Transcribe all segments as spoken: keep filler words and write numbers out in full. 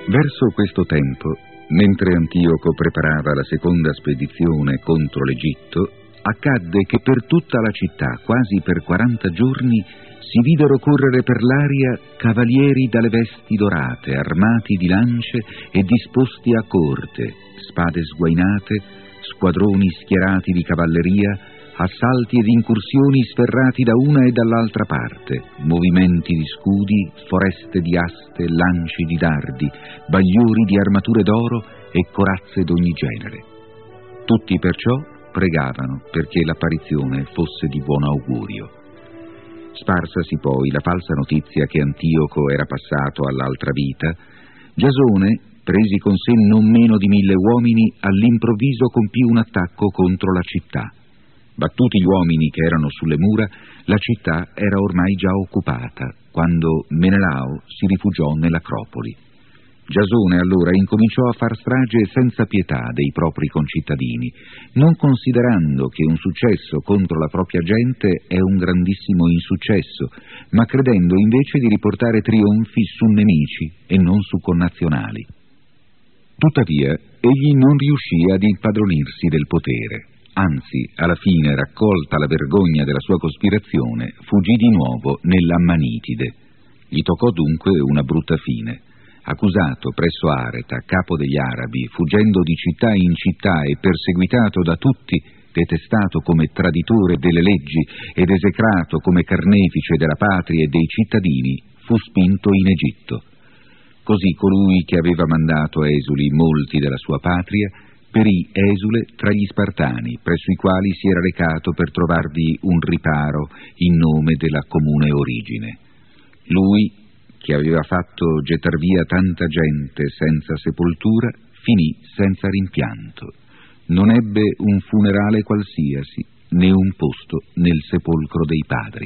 Verso questo tempo, mentre Antioco preparava la seconda spedizione contro l'Egitto, accadde che per tutta la città, quasi per quaranta giorni, si videro correre per l'aria cavalieri dalle vesti dorate, armati di lance e disposti a corte, spade sguainate, squadroni schierati di cavalleria, assalti ed incursioni sferrati da una e dall'altra parte, movimenti di scudi, foreste di aste, lanci di dardi, bagliori di armature d'oro e corazze d'ogni genere. Tutti perciò pregavano perché l'apparizione fosse di buon augurio. Sparsasi poi la falsa notizia che Antioco era passato all'altra vita, Giasone, presi con sé non meno di mille uomini, all'improvviso compì un attacco contro la città. Battuti gli uomini che erano sulle mura, la città era ormai già occupata, quando Menelao si rifugiò nell'Acropoli. Giasone allora incominciò a far strage senza pietà dei propri concittadini, non considerando che un successo contro la propria gente è un grandissimo insuccesso, ma credendo invece di riportare trionfi su nemici e non su connazionali. Tuttavia, egli non riuscì ad impadronirsi del potere. Anzi, alla fine, raccolta la vergogna della sua cospirazione, fuggì di nuovo nell'Ammanitide. Gli toccò dunque una brutta fine. Accusato presso Areta, capo degli arabi, fuggendo di città in città e perseguitato da tutti, detestato come traditore delle leggi ed esecrato come carnefice della patria e dei cittadini, fu spinto in Egitto. Così colui che aveva mandato esuli molti della sua patria perì esule tra gli Spartani, presso i quali si era recato per trovarvi un riparo in nome della comune origine. Lui, che aveva fatto gettar via tanta gente senza sepoltura, finì senza rimpianto. Non ebbe un funerale qualsiasi, né un posto nel sepolcro dei padri.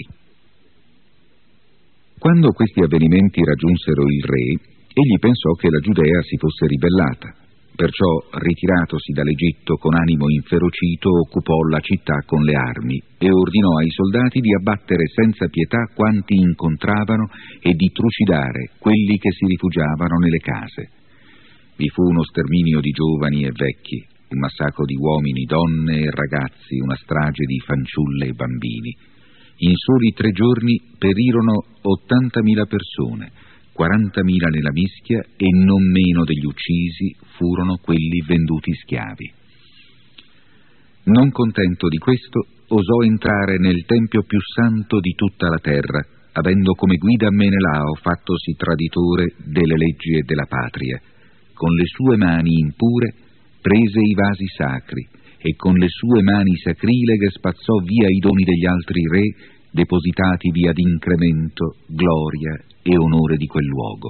Quando questi avvenimenti raggiunsero il re, egli pensò che la Giudea si fosse ribellata. Perciò, ritiratosi dall'Egitto con animo inferocito, occupò la città con le armi e ordinò ai soldati di abbattere senza pietà quanti incontravano e di trucidare quelli che si rifugiavano nelle case. Vi fu uno sterminio di giovani e vecchi, un massacro di uomini, donne e ragazzi, una strage di fanciulle e bambini. In soli tre giorni perirono ottantamila persone, quarantamila nella mischia, e non meno degli uccisi furono quelli venduti schiavi. Non contento di questo, osò entrare nel tempio più santo di tutta la terra, avendo come guida Menelao, fattosi traditore delle leggi e della patria. Con le sue mani impure prese i vasi sacri e con le sue mani sacrileghe spazzò via i doni degli altri re, depositativi ad incremento, gloria e onore di quel luogo.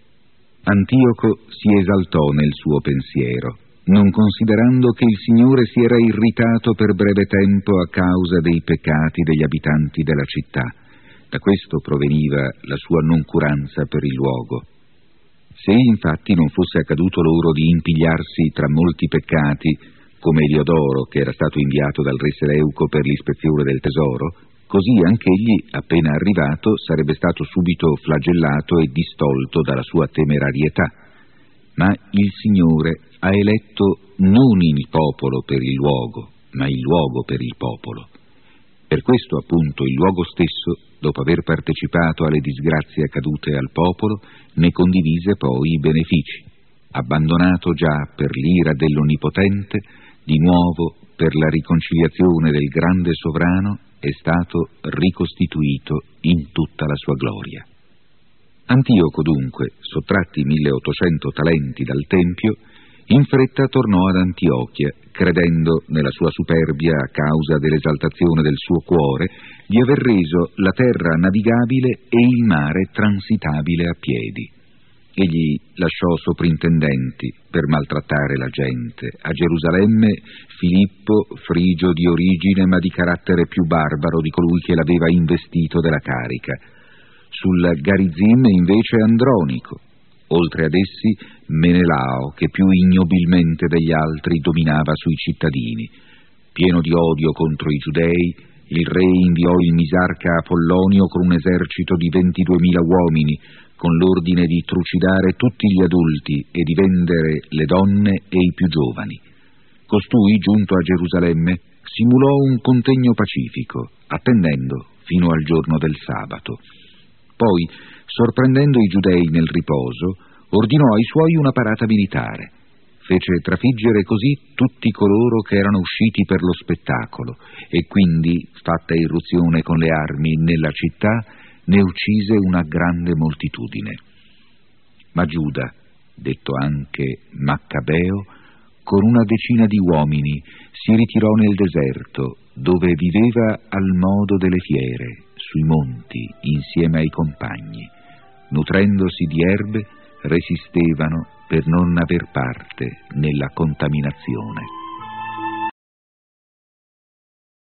Antioco si esaltò nel suo pensiero, non considerando che il Signore si era irritato per breve tempo a causa dei peccati degli abitanti della città. Da questo proveniva la sua noncuranza per il luogo. Se infatti non fosse accaduto loro di impigliarsi tra molti peccati, come Eliodoro, che era stato inviato dal re Seleuco per l'ispezione del tesoro, così anch'egli, appena arrivato, sarebbe stato subito flagellato e distolto dalla sua temerarietà. Ma il Signore ha eletto non il popolo per il luogo, ma il luogo per il popolo. Per questo, appunto, il luogo stesso, dopo aver partecipato alle disgrazie accadute al popolo, ne condivise poi i benefici. Abbandonato già per l'ira dell'Onnipotente, di nuovo, per la riconciliazione del grande sovrano, è stato ricostituito in tutta la sua gloria. Antioco dunque, sottratti milleottocento talenti dal Tempio, in fretta tornò ad Antiochia, credendo nella sua superbia, a causa dell'esaltazione del suo cuore, di aver reso la terra navigabile e il mare transitabile a piedi. Egli lasciò soprintendenti per maltrattare la gente. A Gerusalemme Filippo, frigio di origine ma di carattere più barbaro di colui che l'aveva investito della carica. Sul Garizim invece Andronico. Oltre ad essi Menelao, che più ignobilmente degli altri dominava sui cittadini. Pieno di odio contro i giudei, Il re inviò il misarca Apollonio con un esercito di ventiduemila uomini, con l'ordine di trucidare tutti gli adulti e di vendere le donne e i più giovani. Costui, giunto a Gerusalemme, simulò un contegno pacifico, attendendo fino al giorno del sabato. Poi, sorprendendo i giudei nel riposo, ordinò ai suoi una parata militare. Fece trafiggere così tutti coloro che erano usciti per lo spettacolo e quindi, fatta irruzione con le armi nella città, ne uccise una grande moltitudine. Ma Giuda, detto anche Maccabeo, con una decina di uomini si ritirò nel deserto, dove viveva al modo delle fiere, sui monti, insieme ai compagni. Nutrendosi di erbe, resistevano per non aver parte nella contaminazione.